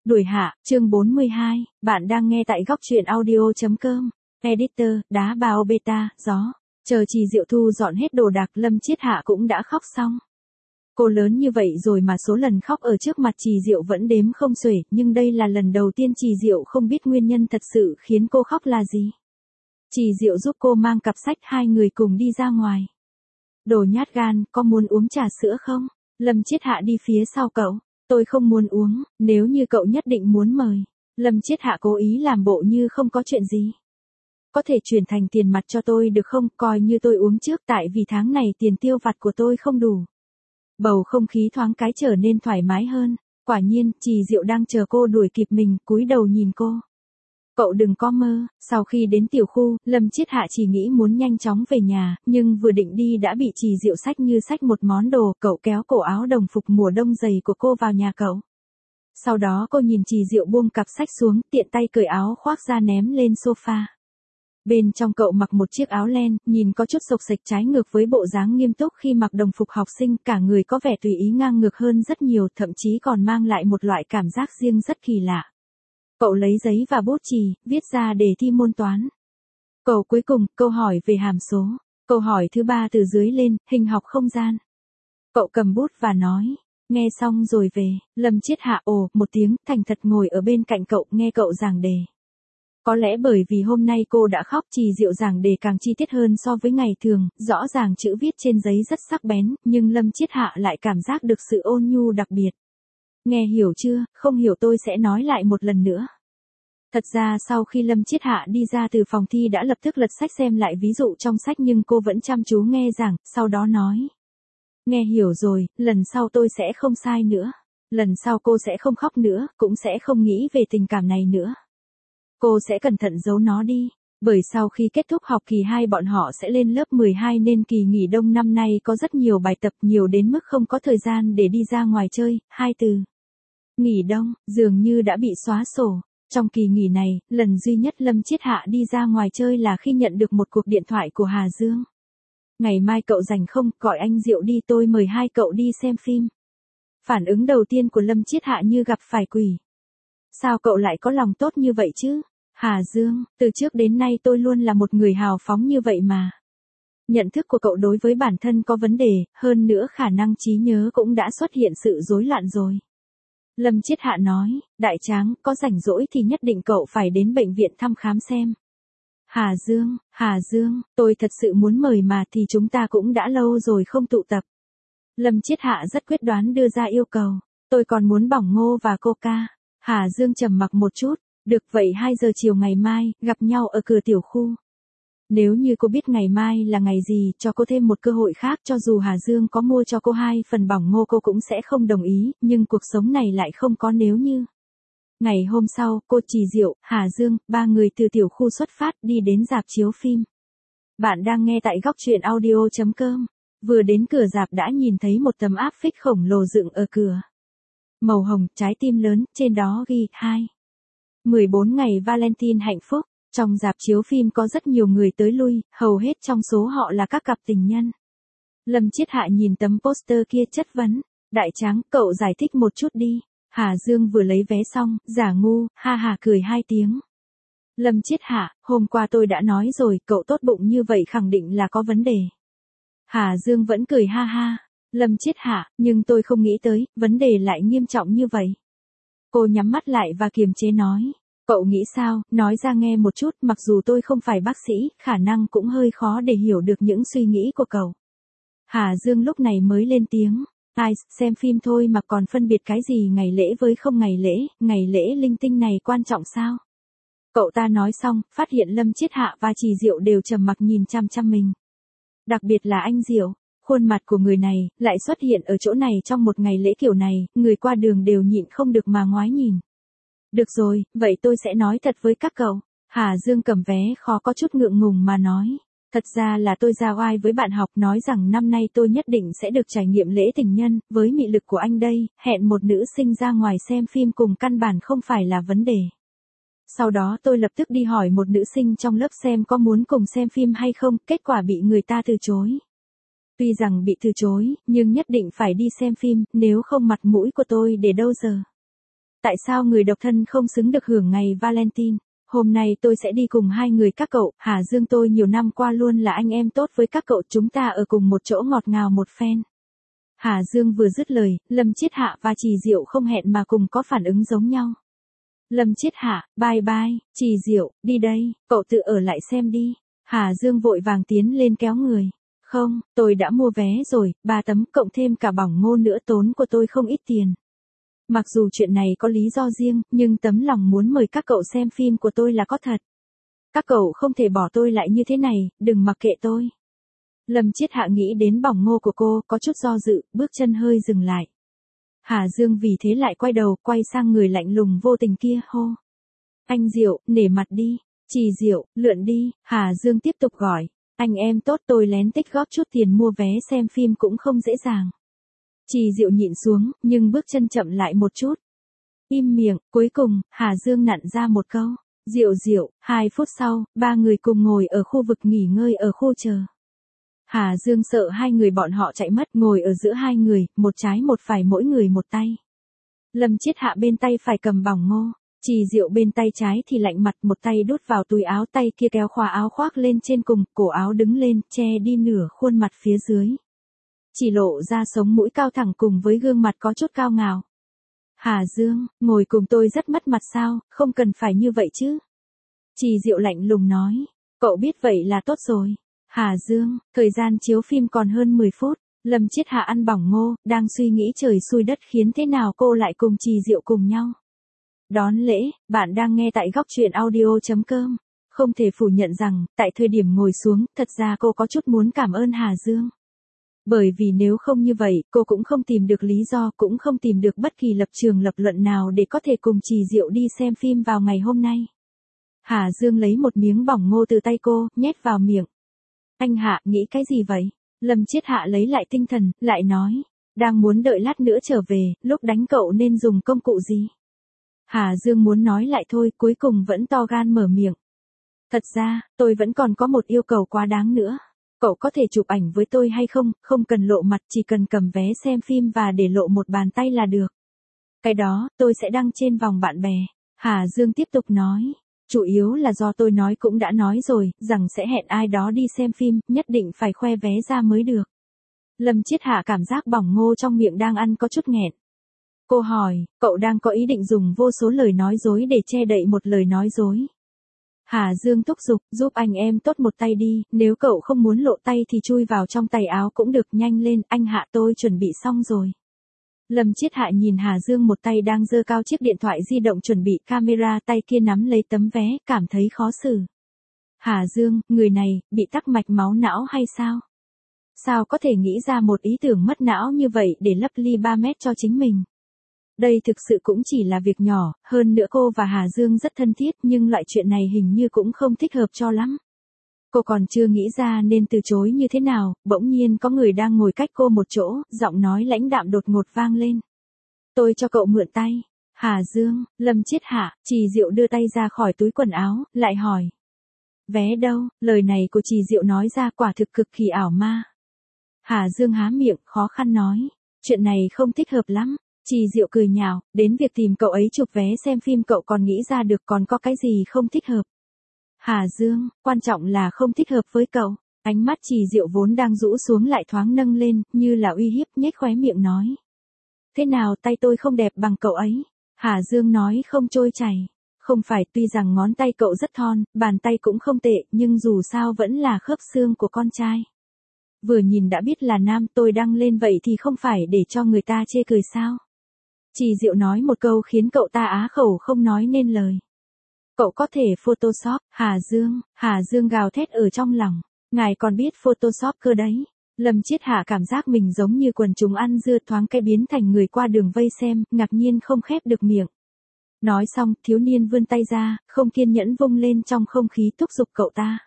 Đuổi hạ, chương 42, bạn đang nghe tại góc truyện audio.com. Editor, đá bào beta, gió. Chờ Trì Diệu thu dọn hết đồ đạc, Lâm Chiết Hạ cũng đã khóc xong. Cô lớn như vậy rồi mà số lần khóc ở trước mặt Trì Diệu vẫn đếm không xuể, nhưng đây là lần đầu tiên Trì Diệu không biết nguyên nhân thật sự khiến cô khóc là gì. Trì Diệu giúp cô mang cặp sách, hai người cùng đi ra ngoài. Đồ nhát gan, có muốn uống trà sữa không? Lâm Chiết Hạ đi phía sau cậu. Tôi không muốn uống, nếu như cậu nhất định muốn mời. Lâm Chiết Hạ cố ý làm bộ như không có chuyện gì. Có thể chuyển thành tiền mặt cho tôi được không, coi như tôi uống trước, tại vì tháng này tiền tiêu vặt của tôi không đủ. Bầu không khí thoáng cái trở nên thoải mái hơn. Quả nhiên, Trì Diệu đang chờ cô đuổi kịp mình, cúi đầu nhìn cô. Cậu đừng có mơ. Sau khi đến tiểu khu, Lâm Chiết Hạ chỉ nghĩ muốn nhanh chóng về nhà, nhưng vừa định đi đã bị Trì Diệu xách như xách một món đồ. Cậu kéo cổ áo đồng phục mùa đông dày của cô vào nhà cậu. Sau đó cô nhìn Trì Diệu buông cặp sách xuống, tiện tay cởi áo khoác ra ném lên sofa. Bên trong cậu mặc một chiếc áo len, nhìn có chút xộc xệch, trái ngược với bộ dáng nghiêm túc khi mặc đồng phục học sinh, cả người có vẻ tùy ý ngang ngược hơn rất nhiều, thậm chí còn mang lại một loại cảm giác riêng rất kỳ lạ. Cậu lấy giấy và bút chì, viết ra đề thi môn toán. Câu cuối cùng, câu hỏi về hàm số. Câu hỏi thứ 3 từ dưới lên, hình học không gian. Cậu cầm bút và nói. Nghe xong rồi về. Lâm Chiết Hạ ồ một tiếng, thành thật ngồi ở bên cạnh cậu, nghe cậu giảng đề. Có lẽ bởi vì hôm nay cô đã khóc, Trì Diệu giảng đề càng chi tiết hơn so với ngày thường, rõ ràng chữ viết trên giấy rất sắc bén, nhưng Lâm Chiết Hạ lại cảm giác được sự ôn nhu đặc biệt. Nghe hiểu chưa, không hiểu tôi sẽ nói lại một lần nữa. Thật ra sau khi Lâm Chiết Hạ đi ra từ phòng thi đã lập tức lật sách xem lại ví dụ trong sách, nhưng cô vẫn chăm chú nghe giảng, sau đó nói. Nghe hiểu rồi, lần sau tôi sẽ không sai nữa. Lần sau cô sẽ không khóc nữa, cũng sẽ không nghĩ về tình cảm này nữa. Cô sẽ cẩn thận giấu nó đi. Bởi sau khi kết thúc học kỳ 2 bọn họ sẽ lên lớp 12 nên kỳ nghỉ đông năm nay có rất nhiều bài tập, nhiều đến mức không có thời gian để đi ra ngoài chơi. Hai từ nghỉ đông dường như đã bị xóa sổ. Trong kỳ nghỉ này, lần duy nhất Lâm Chiết Hạ đi ra ngoài chơi là khi nhận được một cuộc điện thoại của Hà Dương. Ngày mai cậu rảnh không, gọi anh Diệu đi, tôi mời hai cậu đi xem phim. Phản ứng đầu tiên của Lâm Chiết Hạ như gặp phải quỷ. Sao cậu lại có lòng tốt như vậy chứ? Hà Dương, từ trước đến nay tôi luôn là một người hào phóng như vậy mà. Nhận thức của cậu đối với bản thân có vấn đề, hơn nữa khả năng trí nhớ cũng đã xuất hiện sự rối loạn rồi. Lâm Chiết Hạ nói, Đại Tráng, có rảnh rỗi thì nhất định cậu phải đến bệnh viện thăm khám xem. Hà Dương, tôi thật sự muốn mời mà, thì chúng ta cũng đã lâu rồi không tụ tập. Lâm Chiết Hạ rất quyết đoán đưa ra yêu cầu, tôi còn muốn bỏng ngô và coca. Hà Dương trầm mặc một chút, được vậy 2 giờ chiều ngày mai, gặp nhau ở cửa tiểu khu. Nếu như cô biết ngày mai là ngày gì, cho cô thêm một cơ hội khác, cho dù Hà Dương có mua cho cô 2 phần bỏng ngô cô cũng sẽ không đồng ý, nhưng cuộc sống này lại không có nếu như. Ngày hôm sau, cô, Trì Diệu, Hà Dương, 3 người từ tiểu khu xuất phát đi đến rạp chiếu phim. Bạn đang nghe tại góc truyện audio.com. Vừa đến cửa rạp đã nhìn thấy một tấm áp phích khổng lồ dựng ở cửa. Màu hồng, trái tim lớn, trên đó ghi 14 ngày Valentine hạnh phúc. Trong rạp chiếu phim có rất nhiều người tới lui, hầu hết trong số họ là các cặp tình nhân. Lâm Chiết Hạ nhìn tấm poster kia chất vấn. Đại Tráng, cậu giải thích một chút đi. Hà Dương vừa lấy vé xong, giả ngu, ha hà cười 2 tiếng. Lâm Chiết Hạ, hôm qua tôi đã nói rồi, cậu tốt bụng như vậy khẳng định là có vấn đề. Hà Dương vẫn cười ha ha. Lâm Chiết Hạ, nhưng tôi không nghĩ tới, vấn đề lại nghiêm trọng như vậy. Cô nhắm mắt lại và kiềm chế nói. Cậu nghĩ sao, nói ra nghe một chút, mặc dù tôi không phải bác sĩ, khả năng cũng hơi khó để hiểu được những suy nghĩ của cậu. Hà Dương lúc này mới lên tiếng. Ai, xem phim thôi mà còn phân biệt cái gì ngày lễ với không ngày lễ linh tinh này quan trọng sao? Cậu ta nói xong, phát hiện Lâm Chiết Hạ và Trì Diệu đều trầm mặc nhìn chăm chăm mình. Đặc biệt là anh Diệu, khuôn mặt của người này, lại xuất hiện ở chỗ này trong một ngày lễ kiểu này, người qua đường đều nhịn không được mà ngoái nhìn. Được rồi, vậy tôi sẽ nói thật với các cậu. Hà Dương cầm vé khó có chút ngượng ngùng mà nói. Thật ra là tôi ra oai với bạn học, nói rằng năm nay tôi nhất định sẽ được trải nghiệm lễ tình nhân, với mị lực của anh đây, hẹn một nữ sinh ra ngoài xem phim cùng căn bản không phải là vấn đề. Sau đó tôi lập tức đi hỏi một nữ sinh trong lớp xem có muốn cùng xem phim hay không, kết quả bị người ta từ chối. Tuy rằng bị từ chối, nhưng nhất định phải đi xem phim, nếu không mặt mũi của tôi để đâu giờ. Tại sao người độc thân không xứng được hưởng ngày Valentine? Hôm nay tôi sẽ đi cùng hai người các cậu, Hà Dương tôi nhiều năm qua luôn là anh em tốt với các cậu, chúng ta ở cùng một chỗ ngọt ngào một phen. Hà Dương vừa dứt lời, Lâm Chiết Hạ và Trì Diệu không hẹn mà cùng có phản ứng giống nhau. Lâm Chiết Hạ, bye bye, Trì Diệu, đi đây, cậu tự ở lại xem đi. Hà Dương vội vàng tiến lên kéo người. Không, tôi đã mua vé rồi, 3 tấm cộng thêm cả bỏng ngô nữa tốn của tôi không ít tiền. Mặc dù chuyện này có lý do riêng, nhưng tấm lòng muốn mời các cậu xem phim của tôi là có thật. Các cậu không thể bỏ tôi lại như thế này, đừng mặc kệ tôi. Lâm Chiết Hạ nghĩ đến bỏng ngô của cô, có chút do dự, bước chân hơi dừng lại. Hà Dương vì thế lại quay đầu, quay sang người lạnh lùng vô tình kia, hô. Anh Diệu, nể mặt đi. Trì Diệu, lượn đi. Hà Dương tiếp tục gọi. Anh em tốt, tôi lén tích góp chút tiền mua vé xem phim cũng không dễ dàng. Trì Diệu nhịn xuống, nhưng bước chân chậm lại một chút. Im miệng, cuối cùng, Hà Dương nặn ra một câu. Diệu Diệu, 2 phút sau, 3 người cùng ngồi ở khu vực nghỉ ngơi ở khu chờ. Hà Dương sợ hai người bọn họ chạy mất, ngồi ở giữa hai người, một trái một phải mỗi người một tay. Lâm Chiết Hạ bên tay phải cầm bỏng ngô, Trì Diệu bên tay trái thì lạnh mặt, một tay đút vào túi áo, tay kia kéo khóa áo khoác lên trên cùng, cổ áo đứng lên, che đi nửa khuôn mặt phía dưới. Chỉ lộ ra sống mũi cao thẳng cùng với gương mặt có chút cao ngạo. Hà Dương, ngồi cùng tôi rất mất mặt sao, không cần phải như vậy chứ. Trì Diệu lạnh lùng nói, cậu biết vậy là tốt rồi. Hà Dương, thời gian chiếu phim còn hơn 10 phút, Lâm Chiết Hạ ăn bỏng ngô, đang suy nghĩ trời xui đất khiến thế nào cô lại cùng Trì Diệu cùng nhau. Đón lễ, bạn đang nghe tại góc truyện audio.com. Không thể phủ nhận rằng, tại thời điểm ngồi xuống, thật ra cô có chút muốn cảm ơn Hà Dương. Bởi vì nếu không như vậy, cô cũng không tìm được lý do, cũng không tìm được bất kỳ lập trường lập luận nào để có thể cùng Trì Diệu đi xem phim vào ngày hôm nay. Hà Dương lấy một miếng bỏng ngô từ tay cô, nhét vào miệng. Anh Hạ, nghĩ cái gì vậy? Lâm Chiết Hạ lấy lại tinh thần, lại nói. Đang muốn đợi lát nữa trở về, lúc đánh cậu nên dùng công cụ gì? Hà Dương muốn nói lại thôi, cuối cùng vẫn to gan mở miệng. Thật ra, tôi vẫn còn có một yêu cầu quá đáng nữa. Cậu có thể chụp ảnh với tôi hay không, không cần lộ mặt, chỉ cần cầm vé xem phim và để lộ một bàn tay là được. Cái đó, tôi sẽ đăng trên vòng bạn bè. Hà Dương tiếp tục nói. Chủ yếu là do tôi nói cũng đã nói rồi, rằng sẽ hẹn ai đó đi xem phim, nhất định phải khoe vé ra mới được. Lâm Chiết Hạ cảm giác bỏng ngô trong miệng đang ăn có chút nghẹn. Cô hỏi, cậu đang có ý định dùng vô số lời nói dối để che đậy một lời nói dối. Hà Dương thúc giục, giúp anh em tốt một tay đi, nếu cậu không muốn lộ tay thì chui vào trong tay áo cũng được, nhanh lên, anh Hạ tôi chuẩn bị xong rồi. Lâm Chiết Hạ nhìn Hà Dương một tay đang giơ cao chiếc điện thoại di động chuẩn bị camera, tay kia nắm lấy tấm vé, cảm thấy khó xử. Hà Dương, người này, bị tắc mạch máu não hay sao? Sao có thể nghĩ ra một ý tưởng mất não như vậy để lấp ly 3 mét cho chính mình? Đây thực sự cũng chỉ là việc nhỏ, hơn nữa cô và Hà Dương rất thân thiết nhưng loại chuyện này hình như cũng không thích hợp cho lắm. Cô còn chưa nghĩ ra nên từ chối như thế nào, bỗng nhiên có người đang ngồi cách cô một chỗ, giọng nói lãnh đạm đột ngột vang lên. Tôi cho cậu mượn tay. Hà Dương, Lâm Chiết Hạ, Trì Diệu đưa tay ra khỏi túi quần áo, lại hỏi. Vé đâu? Lời này của Trì Diệu nói ra quả thực cực kỳ ảo ma. Hà Dương há miệng, khó khăn nói. Chuyện này không thích hợp lắm. Trì Diệu cười nhạo, đến việc tìm cậu ấy chụp vé xem phim cậu còn nghĩ ra được, còn có cái gì không thích hợp. Hà Dương, quan trọng là không thích hợp với cậu. Ánh mắt Trì Diệu vốn đang rũ xuống lại thoáng nâng lên, như là uy hiếp, nhếch khóe miệng nói. Thế nào tay tôi không đẹp bằng cậu ấy? Hà Dương nói không trôi chảy. Không phải, tuy rằng ngón tay cậu rất thon, bàn tay cũng không tệ, nhưng dù sao vẫn là khớp xương của con trai. Vừa nhìn đã biết là nam, tôi đăng lên vậy thì không phải để cho người ta chê cười sao? Trì Diệu nói một câu khiến cậu ta á khẩu không nói nên lời. Cậu có thể Photoshop, Hà Dương gào thét ở trong lòng. Ngài còn biết Photoshop cơ đấy. Lâm Chiết Hạ cảm giác mình giống như quần chúng ăn dưa, thoáng cái biến thành người qua đường vây xem, ngạc nhiên không khép được miệng. Nói xong, thiếu niên vươn tay ra, không kiên nhẫn vung lên trong không khí thúc giục cậu ta.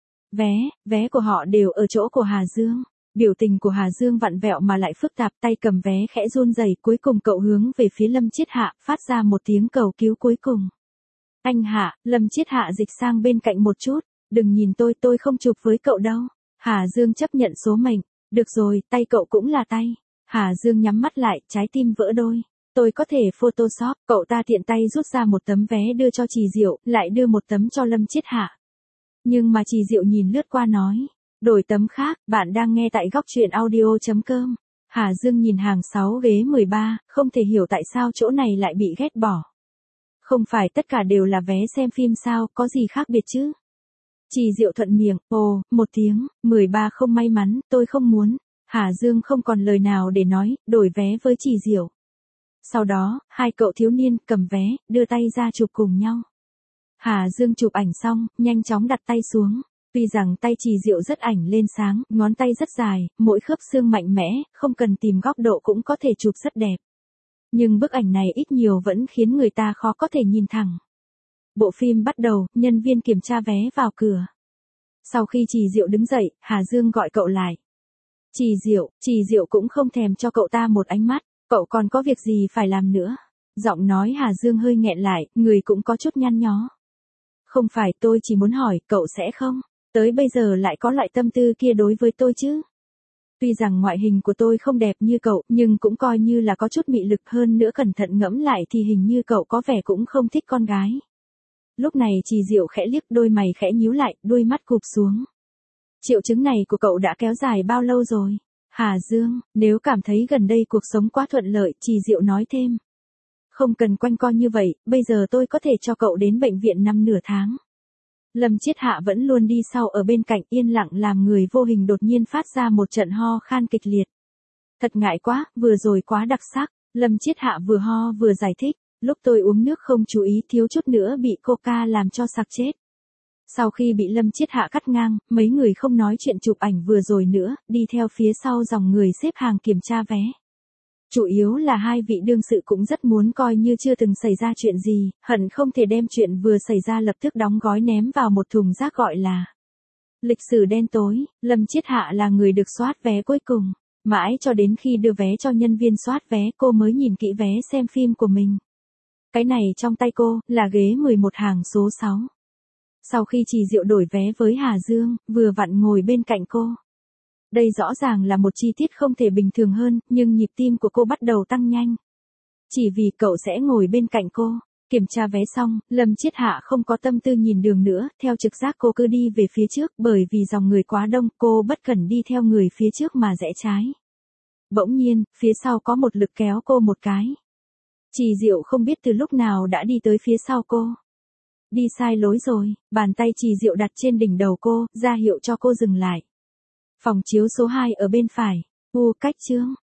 Vé của họ đều ở chỗ của Hà Dương. Biểu tình của Hà Dương vặn vẹo mà lại phức tạp, tay cầm vé khẽ run rẩy, cuối cùng cậu hướng về phía Lâm Chiết Hạ, phát ra một tiếng cầu cứu cuối cùng. Anh Hạ, Lâm Chiết Hạ dịch sang bên cạnh một chút, đừng nhìn tôi không chụp với cậu đâu. Hà Dương chấp nhận số mệnh, được rồi, tay cậu cũng là tay. Hà Dương nhắm mắt lại, trái tim vỡ đôi. Tôi có thể Photoshop, cậu ta tiện tay rút ra một tấm vé đưa cho Trì Diệu, lại đưa một tấm cho Lâm Chiết Hạ. Nhưng mà Trì Diệu nhìn lướt qua nói, đổi tấm khác, bạn đang nghe tại góc truyện audio.com. Hà Dương nhìn hàng 6 ghế 13, không thể hiểu tại sao chỗ này lại bị ghét bỏ. Không phải tất cả đều là vé xem phim sao, có gì khác biệt chứ? Trì Diệu thuận miệng, ồ, một tiếng, 13 không may mắn, tôi không muốn. Hà Dương không còn lời nào để nói, đổi vé với Trì Diệu. Sau đó, hai cậu thiếu niên cầm vé, đưa tay ra chụp cùng nhau. Hà Dương chụp ảnh xong, nhanh chóng đặt tay xuống. Tuy rằng tay Trì Diệu rất ảnh lên sáng, ngón tay rất dài, mỗi khớp xương mạnh mẽ, không cần tìm góc độ cũng có thể chụp rất đẹp. Nhưng bức ảnh này ít nhiều vẫn khiến người ta khó có thể nhìn thẳng. Bộ phim bắt đầu, nhân viên kiểm tra vé vào cửa. Sau khi Trì Diệu đứng dậy, Hà Dương gọi cậu lại. Trì Diệu cũng không thèm cho cậu ta một ánh mắt, cậu còn có việc gì phải làm nữa. Giọng nói Hà Dương hơi nghẹn lại, người cũng có chút nhăn nhó. Không phải, tôi chỉ muốn hỏi, cậu sẽ không tới bây giờ lại có loại tâm tư kia đối với tôi chứ? Tuy rằng ngoại hình của tôi không đẹp như cậu, nhưng cũng coi như là có chút mị lực, hơn nữa cẩn thận ngẫm lại thì hình như cậu có vẻ cũng không thích con gái. Lúc này Trì Diệu khẽ liếc, đôi mày khẽ nhíu lại, đôi mắt cụp xuống. Triệu chứng này của cậu đã kéo dài bao lâu rồi? Hà Dương, nếu cảm thấy gần đây cuộc sống quá thuận lợi, Trì Diệu nói thêm. Không cần quanh co như vậy, bây giờ tôi có thể cho cậu đến bệnh viện nằm nửa tháng. Lâm Chiết Hạ vẫn luôn đi sau ở bên cạnh, yên lặng làm người vô hình đột nhiên phát ra một trận ho khan kịch liệt. Thật ngại quá, vừa rồi quá đặc sắc. Lâm Chiết Hạ vừa ho vừa giải thích, lúc tôi uống nước không chú ý thiếu chút nữa bị Coca làm cho sặc chết. Sau khi bị Lâm Chiết Hạ cắt ngang, mấy người không nói chuyện chụp ảnh vừa rồi nữa, đi theo phía sau dòng người xếp hàng kiểm tra vé. Chủ yếu là hai vị đương sự cũng rất muốn coi như chưa từng xảy ra chuyện gì, hận không thể đem chuyện vừa xảy ra lập tức đóng gói ném vào một thùng rác gọi là lịch sử đen tối. Lâm Chiết Hạ là người được soát vé cuối cùng, mãi cho đến khi đưa vé cho nhân viên soát vé cô mới nhìn kỹ vé xem phim của mình. Cái này trong tay cô, là ghế 11 hàng số 6. Sau khi Trì Diệu đổi vé với Hà Dương, vừa vặn ngồi bên cạnh cô. Đây rõ ràng là một chi tiết không thể bình thường hơn, nhưng nhịp tim của cô bắt đầu tăng nhanh. Chỉ vì cậu sẽ ngồi bên cạnh cô. Kiểm tra vé xong, Lâm Chiết Hạ không có tâm tư nhìn đường nữa, theo trực giác cô cứ đi về phía trước, bởi vì dòng người quá đông, cô bất cần đi theo người phía trước mà rẽ trái. Bỗng nhiên, phía sau có một lực kéo cô một cái. Trì Diệu không biết từ lúc nào đã đi tới phía sau cô. Đi sai lối rồi, bàn tay Trì Diệu đặt trên đỉnh đầu cô, ra hiệu cho cô dừng lại. Phòng chiếu số 2 ở bên phải. Cách chương.